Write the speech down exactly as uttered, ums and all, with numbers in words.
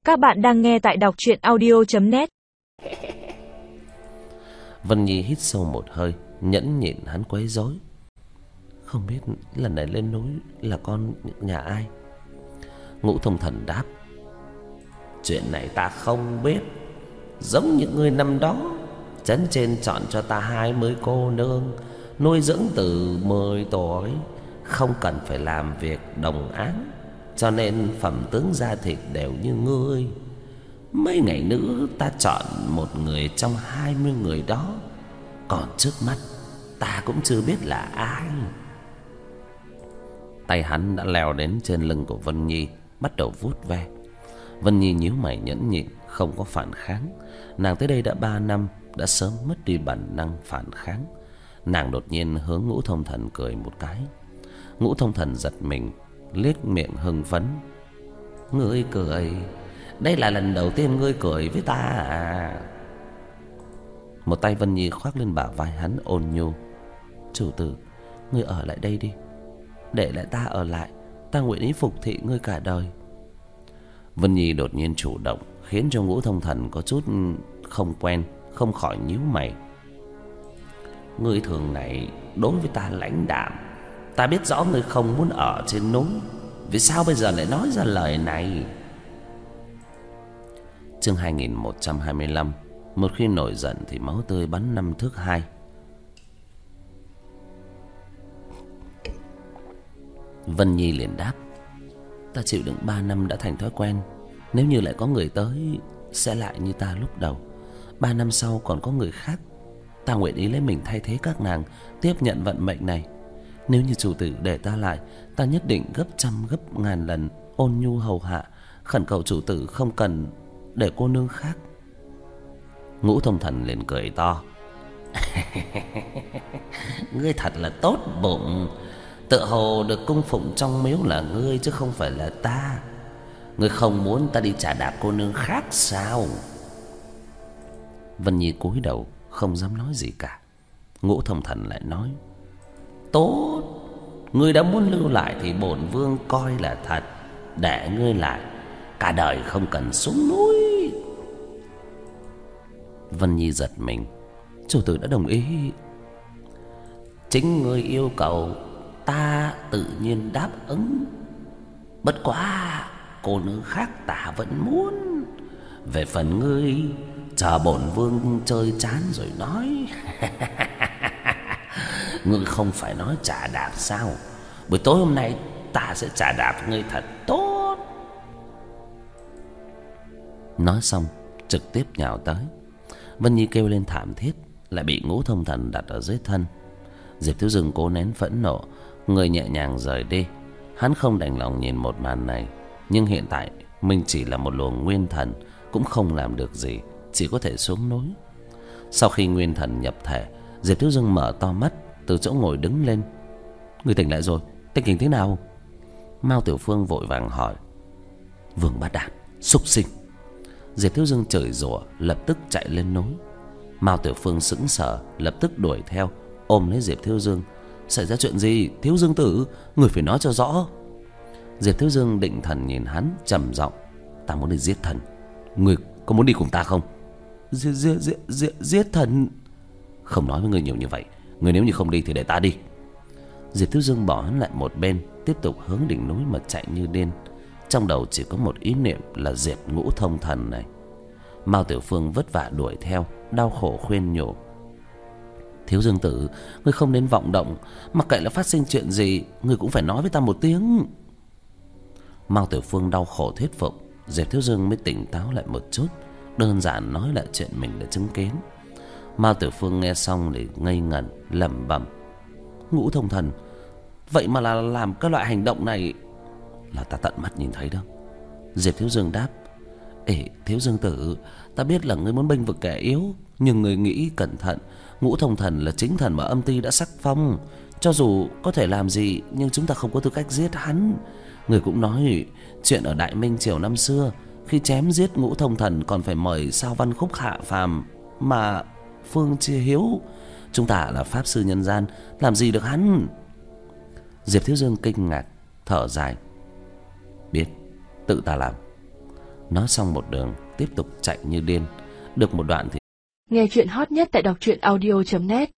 Các bạn đang nghe tại đọc truyện audio chấm net. Vân Nhi hít sâu một hơi, nhẫn nhịn hắn quấy rối. Không biết lần này lên núi là con nhà ai? Ngũ Thông Thần đáp: chuyện này ta không biết. Giống như người năm đó, trấn trên chọn cho ta hai mươi cô nương, nuôi dưỡng từ mười tuổi, không cần phải làm việc đồng áng, cho nên phẩm tướng da thịt đều như ngươi. Mấy ngày nữa ta chọn một người trong hai mươi người đó, còn trước mắt ta cũng chưa biết là ai. Tay hắn đã leo đến trên lưng của Vân Nhi, bắt đầu vuốt ve. Vân Nhi nhíu mày nhẫn nhịn, không có phản kháng. Nàng tới đây đã ba năm, đã sớm mất đi bản năng phản kháng. Nàng đột nhiên hướng Ngũ Thông Thần cười một cái. Ngũ Thông Thần giật mình, liếc miệng hưng phấn: ngươi cười? Đây là lần đầu tiên ngươi cười với ta à? Một tay Vân Nhi khoác lên bả vai hắn ôn nhu: chủ tử, ngươi ở lại đây đi. Để lại ta ở lại, ta nguyện ý phục thị ngươi cả đời. Vân Nhi đột nhiên chủ động, khiến cho Ngũ Thông Thần có chút không quen, không khỏi nhíu mày. Ngươi thường ngày đối với ta lãnh đạm, ta biết rõ ngươi không muốn ở trên núi, vì sao bây giờ lại nói ra lời này? Chương hai nghìn một trăm hai mươi lăm. Một khi nổi giận thì máu tươi bắn năm thước hai. Vân Nhi liền đáp: ta chịu đựng ba năm đã thành thói quen. Nếu như lại có người tới, sẽ lại như ta lúc đầu. Ba năm sau còn có người khác, ta nguyện ý lấy mình thay thế các nàng, tiếp nhận vận mệnh này. Nếu như chủ tử để ta lại, ta nhất định gấp trăm gấp ngàn lần ôn nhu hầu hạ, khẩn cầu chủ tử không cần để cô nương khác. Ngũ Thông Thần liền cười to: ngươi thật là tốt bụng. Tự hồ được cung phụng trong miếu là ngươi chứ không phải là ta. Ngươi không muốn ta đi trả đạp cô nương khác sao? Vân Nhi cúi đầu không dám nói gì cả. Ngũ Thông Thần lại nói: tốt, ngươi đã muốn lưu lại thì bổn vương coi là thật, để ngươi lại, cả đời không cần xuống núi. Vân Nhi giật mình: chủ tử đã đồng ý. Chính ngươi yêu cầu, ta tự nhiên đáp ứng. Bất quá cô nương khác ta vẫn muốn. Về phần ngươi, chờ bổn vương chơi chán rồi nói. Ngươi không phải nói trả đạp sao? Buổi tối hôm nay ta sẽ trả đạp ngươi thật tốt. Nói xong trực tiếp nhào tới. Vân Nhi kêu lên thảm thiết, lại bị Ngũ Thông Thần đặt ở dưới thân. Diệp Thiếu Dừng cố nén phẫn nộ, người nhẹ nhàng rời đi. Hắn không đành lòng nhìn một màn này, nhưng hiện tại mình chỉ là một luồng nguyên thần, cũng không làm được gì, chỉ có thể xuống núi. Sau khi nguyên thần nhập thể, Diệp Thiếu Dừng mở to mắt, từ chỗ ngồi đứng lên. Người tỉnh lại rồi, tình hình thế nào? Mao Tiểu Phương vội vàng hỏi. Vương Bát Đản, súc sinh! Diệp Thiếu Dừng chửi rủa, lập tức chạy lên núi. Mao Tiểu Phương sững sờ, lập tức đuổi theo, ôm lấy Diệp Thiếu Dương. Xảy ra chuyện gì, Thiếu Dương tử? Người phải nói cho rõ. Diệp Thiếu Dương định thần nhìn hắn, trầm giọng: ta muốn đi giết thần, người có muốn đi cùng ta không? Giết giết giết giết giết thần? Không nói với người nhiều như vậy. Người nếu như không đi thì để ta đi. Diệp Thiếu Dương bỏ hắn lại một bên, tiếp tục hướng đỉnh núi mà chạy như điên. Trong đầu chỉ có một ý niệm là diệt Ngũ Thông Thần này. Mao Tiểu Phương vất vả đuổi theo, đau khổ khuyên nhủ: Thiếu Dương tử, ngươi không nên vọng động. Mặc kệ là phát sinh chuyện gì, ngươi cũng phải nói với ta một tiếng. Mao Tiểu Phương đau khổ thuyết phục, Diệp Thiếu Dương mới tỉnh táo lại một chút, đơn giản nói lại chuyện mình đã chứng kiến. Mao Tiểu Phương nghe xong thì ngây ngẩn, lẩm bẩm: Ngũ Thông Thần vậy mà là làm cái loại hành động này? Là ta tận mắt nhìn thấy đó. Diệp Thiếu Dương đáp: Ê Thiếu Dương tử, ta biết là ngươi muốn bênh vực kẻ yếu, nhưng ngươi nghĩ cẩn thận. Ngũ Thông Thần là chính thần mà âm ty đã sắc phong. Cho dù có thể làm gì, nhưng chúng ta không có tư cách giết hắn. Người cũng nói chuyện ở Đại Minh triều năm xưa, khi chém giết Ngũ Thông Thần còn phải mời Sao Văn Khúc hạ phàm, mà Phương Chia Hiếu. Chúng ta là pháp sư nhân gian, làm gì được hắn? Diệp Thiếu Dương kinh ngạc, thở dài: Biết, tự ta làm. Nó xong một đường tiếp tục chạy như điên. Được một đoạn thì nghe chuyện hot nhất tại đọc truyện audio chấm net.